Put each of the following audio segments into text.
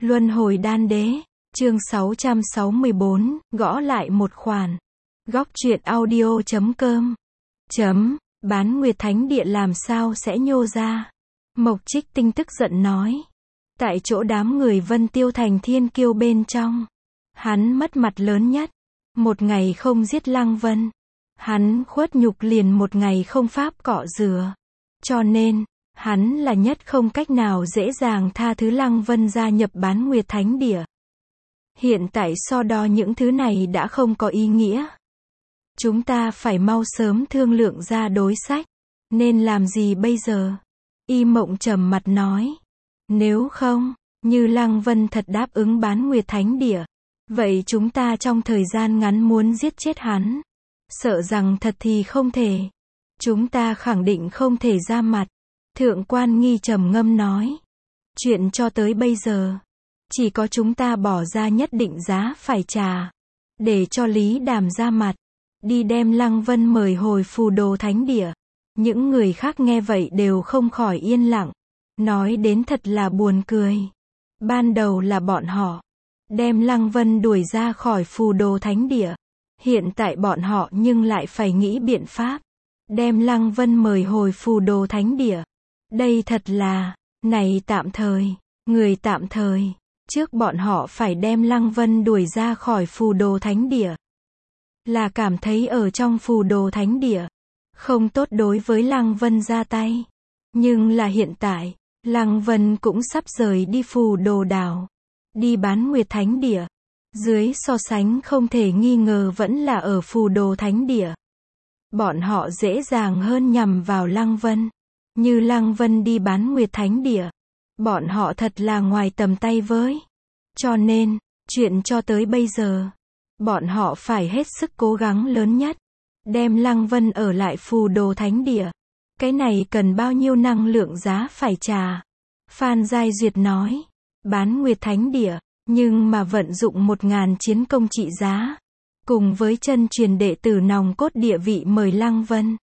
Luân hồi đan đế, chương 664, gõ lại một khoản. Góc truyện audio.com. Bán Nguyệt Thánh Địa làm sao sẽ nhô ra? Mộc Trích Tinh tức giận nói. Tại chỗ đám người Vân Tiêu Thành thiên kiêu bên trong, hắn mất mặt lớn nhất. Một ngày không giết Lăng Vân, hắn khuất nhục liền một ngày không pháp cọ rửa. Cho nên, hắn là nhất không cách nào dễ dàng tha thứ Lăng Vân gia nhập Bán Nguyệt Thánh Địa. Hiện tại so đo những thứ này đã không có ý nghĩa. Chúng ta phải mau sớm thương lượng ra đối sách. Nên làm gì bây giờ? Y Mộng trầm mặt nói. Nếu không, như Lăng Vân thật đáp ứng Bán Nguyệt Thánh Địa, vậy chúng ta trong thời gian ngắn muốn giết chết hắn, sợ rằng thật thì không thể. Chúng ta khẳng định không thể ra mặt. Thượng Quan Nghi trầm ngâm nói. Chuyện cho tới bây giờ, chỉ có chúng ta bỏ ra nhất định giá phải trả, để cho Lý Đàm ra mặt, đi đem Lăng Vân mời hồi Phù Đồ Thánh Địa. Những người khác nghe vậy đều không khỏi yên lặng. Nói đến thật là buồn cười. Ban đầu là bọn họ đem Lăng Vân đuổi ra khỏi Phù Đồ Thánh Địa. Hiện tại bọn họ nhưng lại phải nghĩ biện pháp đem Lăng Vân mời hồi Phù Đồ Thánh Địa. Đây thật là, này tạm thời, người tạm thời. Trước bọn họ phải đem Lăng Vân đuổi ra khỏi Phù Đồ Thánh Địa, là cảm thấy ở trong Phù Đồ Thánh Địa không tốt đối với Lăng Vân ra tay. Nhưng là hiện tại, Lăng Vân cũng sắp rời đi Phù Đồ Đảo, đi Bán Nguyệt Thánh Địa. Dưới so sánh không thể nghi ngờ vẫn là ở Phù Đồ Thánh Địa. Bọn họ dễ dàng hơn nhằm vào Lăng Vân. Như Lăng Vân đi Bán Nguyệt Thánh Địa, bọn họ thật là ngoài tầm tay với. Cho nên, chuyện cho tới bây giờ, bọn họ phải hết sức cố gắng lớn nhất, đem Lăng Vân ở lại Phù Đồ Thánh Địa. Cái này cần bao nhiêu năng lượng giá phải trả? Phan Giai Duyệt nói. Bán Nguyệt Thánh Địa, nhưng mà vận dụng 1000 chiến công trị giá, cùng với chân truyền đệ tử nòng cốt địa vị mời Lăng Vân.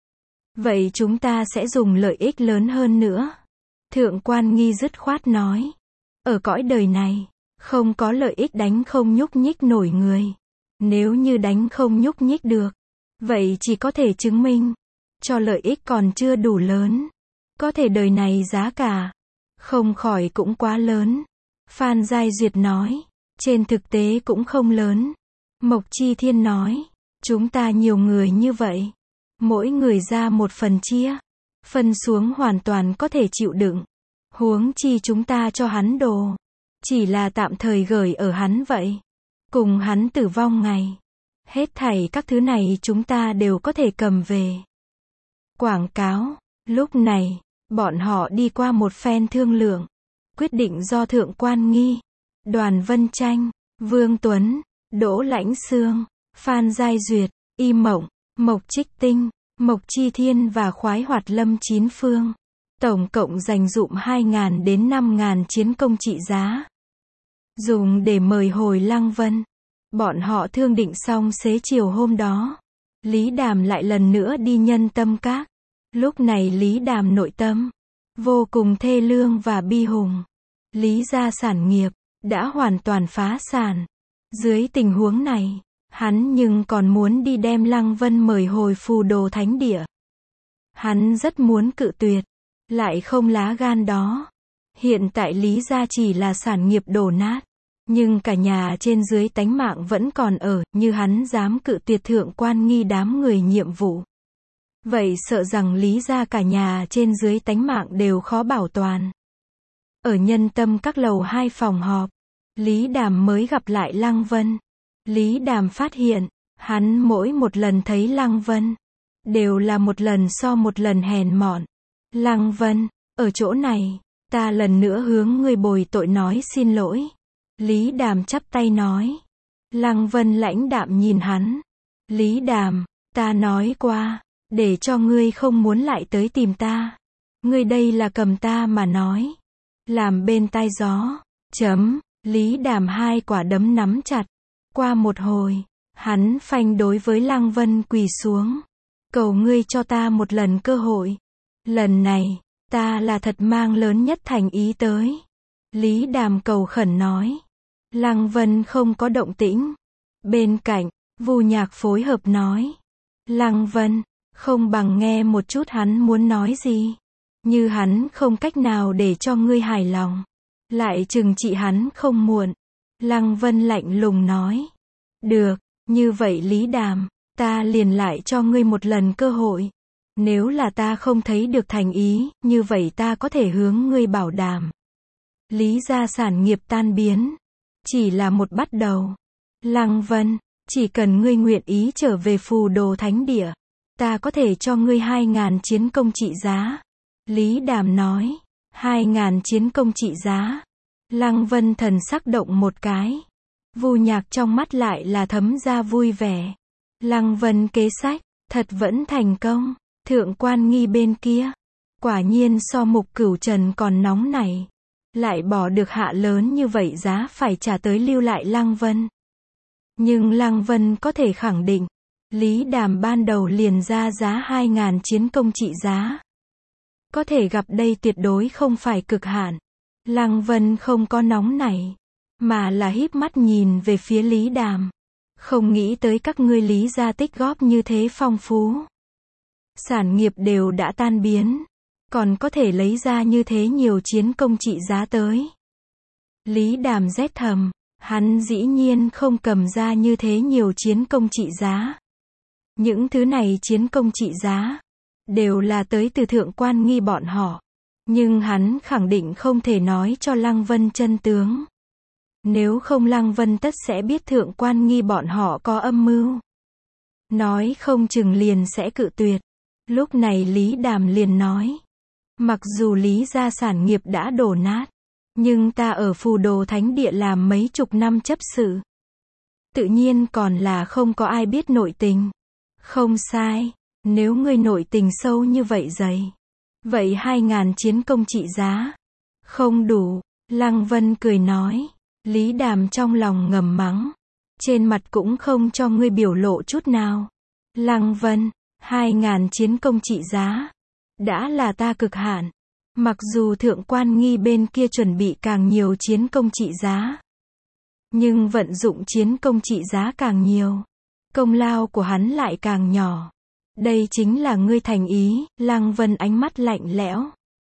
Vậy chúng ta sẽ dùng lợi ích lớn hơn nữa. Thượng Quan Nghi dứt khoát nói. Ở cõi đời này, không có lợi ích đánh không nhúc nhích nổi người. Nếu như đánh không nhúc nhích được, vậy chỉ có thể chứng minh cho lợi ích còn chưa đủ lớn. Có thể đời này giá cả không khỏi cũng quá lớn. Phan Giai Duyệt nói. Trên thực tế cũng không lớn. Mộc Chi Thiên nói. Chúng ta nhiều người như vậy, mỗi người ra một phần chia, phân xuống hoàn toàn có thể chịu đựng. Huống chi chúng ta cho hắn đồ, chỉ là tạm thời gửi ở hắn vậy. Cùng hắn tử vong ngày, hết thảy các thứ này chúng ta đều có thể cầm về. Quảng cáo. Lúc này, bọn họ đi qua một phen thương lượng, quyết định do Thượng Quan Nghi, Đoàn Vân Tranh, Vương Tuấn, Đỗ Lãnh Xương, Phan Giai Duyệt, Y Mộng, Mộc Trích Tinh, Mộc Chi Thiên và Khoái Hoạt Lâm 9 phương, tổng cộng dành dụm 2000 đến 5000 chiến công trị giá, dùng để mời hồi Lăng Vân. Bọn họ thương định xong xế chiều hôm đó, Lý Đàm lại lần nữa đi Nhân Tâm Các. Lúc này Lý Đàm nội tâm vô cùng thê lương và bi hùng. Lý gia sản nghiệp đã hoàn toàn phá sản. Dưới tình huống này, hắn nhưng còn muốn đi đem Lăng Vân mời hồi Phù Đồ Thánh Địa. Hắn rất muốn cự tuyệt, lại không lá gan đó. Hiện tại Lý gia chỉ là sản nghiệp đổ nát, nhưng cả nhà trên dưới tánh mạng vẫn còn ở. Như hắn dám cự tuyệt Thượng Quan Nghi đám người nhiệm vụ, vậy sợ rằng Lý gia cả nhà trên dưới tánh mạng đều khó bảo toàn. Ở Nhân Tâm Các lầu 2 phòng họp, Lý Đàm mới gặp lại Lăng Vân. Lý Đàm phát hiện, hắn mỗi một lần thấy Lăng Vân, đều là một lần so một lần hèn mọn. Lăng Vân, ở chỗ này, ta lần nữa hướng ngươi bồi tội nói xin lỗi. Lý Đàm chắp tay nói. Lăng Vân lãnh đạm nhìn hắn. Lý Đàm, ta nói qua, để cho ngươi không muốn lại tới tìm ta. Ngươi đây là cầm ta mà nói, làm bên tai gió. Lý Đàm hai quả đấm nắm chặt. Qua một hồi, hắn phanh đối với Lăng Vân quỳ xuống. Cầu ngươi cho ta một lần cơ hội. Lần này, ta là thật mang lớn nhất thành ý tới. Lý Đàm cầu khẩn nói. Lăng Vân không có động tĩnh. Bên cạnh, Vu Nhạc phối hợp nói. Lăng Vân, không bằng nghe một chút hắn muốn nói gì. Như hắn không cách nào để cho ngươi hài lòng, lại trừng trị hắn không muộn. Lăng Vân lạnh lùng nói. Được, như vậy Lý Đàm, ta liền lại cho ngươi một lần cơ hội. Nếu là ta không thấy được thành ý, như vậy ta có thể hướng ngươi bảo đảm. Lý gia sản nghiệp tan biến, chỉ là một bắt đầu. Lăng Vân, chỉ cần ngươi nguyện ý trở về Phù Đồ Thánh Địa, ta có thể cho ngươi 2.000 chiến công trị giá. Lý Đàm nói. 2.000 chiến công trị giá. Lăng Vân thần sắc động một cái. Vu Nhạc trong mắt lại là thấm ra vui vẻ. Lăng Vân kế sách, thật vẫn thành công. Thượng Quan Nghi bên kia, quả nhiên so Mục Cửu Trần còn nóng nảy. Lại bỏ được hạ lớn như vậy giá phải trả tới lưu lại Lăng Vân. Nhưng Lăng Vân có thể khẳng định, Lý Đàm ban đầu liền ra giá 2.000 chiến công trị giá. Có thể gặp đây tuyệt đối không phải cực hạn. Lăng Vân không có nóng nảy, mà là híp mắt nhìn về phía Lý Đàm. Không nghĩ tới các ngươi Lý gia tích góp như thế phong phú. Sản nghiệp đều đã tan biến, còn có thể lấy ra như thế nhiều chiến công trị giá tới. Lý Đàm rét thầm, hắn dĩ nhiên không cầm ra như thế nhiều chiến công trị giá. Những thứ này chiến công trị giá đều là tới từ Thượng Quan Nghi bọn họ. Nhưng hắn khẳng định không thể nói cho Lăng Vân chân tướng. Nếu không Lăng Vân tất sẽ biết Thượng Quan Nghi bọn họ có âm mưu. Nói không chừng liền sẽ cự tuyệt. Lúc này Lý Đàm liền nói. Mặc dù Lý gia sản nghiệp đã đổ nát, nhưng ta ở Phù Đồ Thánh Địa làm mấy chục năm chấp sự. Tự nhiên còn là không có ai biết nội tình. Không sai, nếu ngươi nội tình sâu như vậy dày, vậy 2.000 chiến công trị giá không đủ. Lăng Vân cười nói. Lý Đàm trong lòng ngầm mắng, trên mặt cũng không cho ngươi biểu lộ chút nào. Lăng Vân, 2.000 chiến công trị giá đã là ta cực hạn. Mặc dù Thượng Quan Nghi bên kia chuẩn bị càng nhiều chiến công trị giá, nhưng vận dụng chiến công trị giá càng nhiều, công lao của hắn lại càng nhỏ. Đây chính là ngươi thành ý. Lăng Vân ánh mắt lạnh lẽo.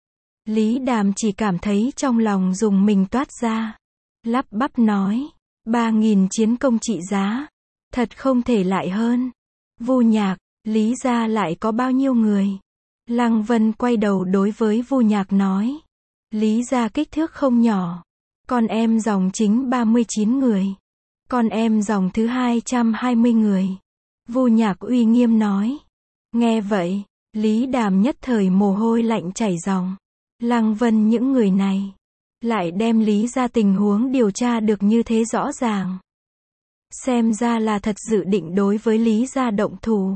Lý Đàm chỉ cảm thấy trong lòng dùng mình toát ra, lắp bắp nói. 3.000 chiến công trị giá, thật không thể lại hơn. Vu Nhạc, Lý gia lại có bao nhiêu người? Lăng Vân quay đầu đối với Vu Nhạc nói. Lý gia kích thước không nhỏ. Con em dòng chính 39 người. Con em dòng thứ 220 người. Vu Nhạc uy nghiêm nói. Nghe vậy, Lý Đàm nhất thời mồ hôi lạnh chảy ròng. Lăng Vân những người này lại đem Lý gia tình huống điều tra được như thế rõ ràng. Xem ra là thật dự định đối với Lý gia động thủ.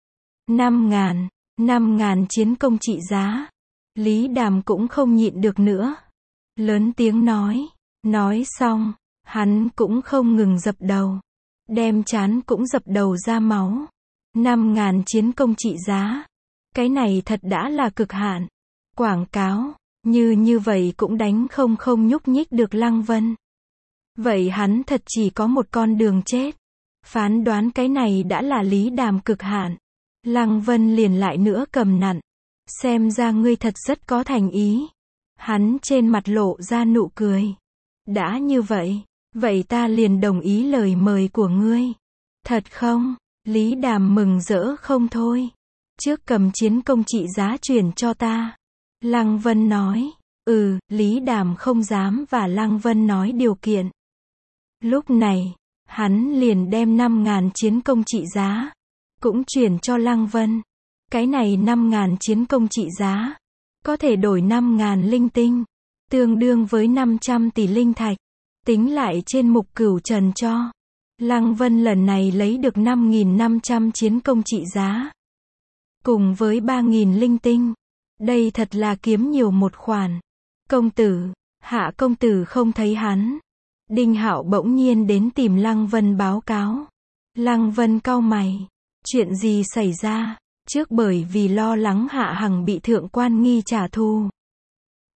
5.000 chiến công trị giá. Lý Đàm cũng không nhịn được nữa, lớn tiếng nói. Nói xong, hắn cũng không ngừng dập đầu, đem trán cũng dập đầu ra máu. 5.000 chiến công trị giá. Cái này thật đã là cực hạn. Quảng cáo, như vậy cũng đánh không nhúc nhích được Lăng Vân. Vậy hắn thật chỉ có một con đường chết. Phán đoán cái này đã là Lý Đàm cực hạn. Lăng Vân liền lại nữa cầm nặn. Xem ra ngươi thật rất có thành ý. Hắn trên mặt lộ ra nụ cười. Đã như vậy, vậy ta liền đồng ý lời mời của ngươi. Thật không? Lý Đàm mừng rỡ không thôi. Trước cầm chiến công trị giá chuyển cho ta. Lăng Vân nói. Lý Đàm không dám và Lăng Vân nói điều kiện. Lúc này, hắn liền đem 5.000 chiến công trị giá cũng chuyển cho Lăng Vân. Cái này 5.000 chiến công trị giá có thể đổi 5.000 linh tinh, tương đương với 500 tỷ linh thạch. Tính lại trên Mục Cửu Trần cho, Lăng Vân lần này lấy được 5.500 chiến công trị giá, cùng với 3.000 linh tinh. Đây thật là kiếm nhiều một khoản. Công tử, Hạ công tử không thấy hắn. Đinh Hạo bỗng nhiên đến tìm Lăng Vân báo cáo. Lăng Vân cau mày. Chuyện gì xảy ra? Trước bởi vì lo lắng Hạ Hằng bị Thượng Quan Nghi trả thù,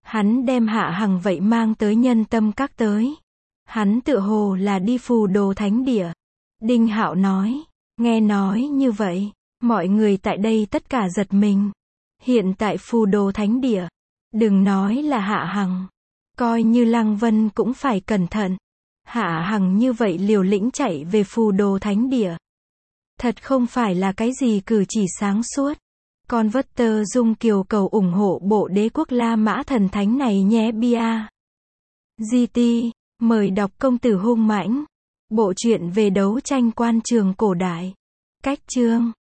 Hắn đem Hạ Hằng vậy mang tới Nhân Tâm Các tới. Hắn tựa hồ là đi Phù Đồ Thánh Địa. Đinh Hạo nói. Nghe nói như vậy, mọi người tại đây tất cả giật mình. Hiện tại Phù Đồ Thánh Địa, đừng nói là Hạ Hằng, coi như Lăng Vân cũng phải cẩn thận. Hạ Hằng như vậy liều lĩnh chạy về Phù Đồ Thánh Địa, thật không phải là cái gì cử chỉ sáng suốt. Con vất tơ Dung Kiều cầu ủng hộ bộ Đế Quốc La Mã Thần Thánh này nhé bia. GT, mời đọc Công tử hung mãnh. Bộ truyện về đấu tranh quan trường cổ đại. Cách chương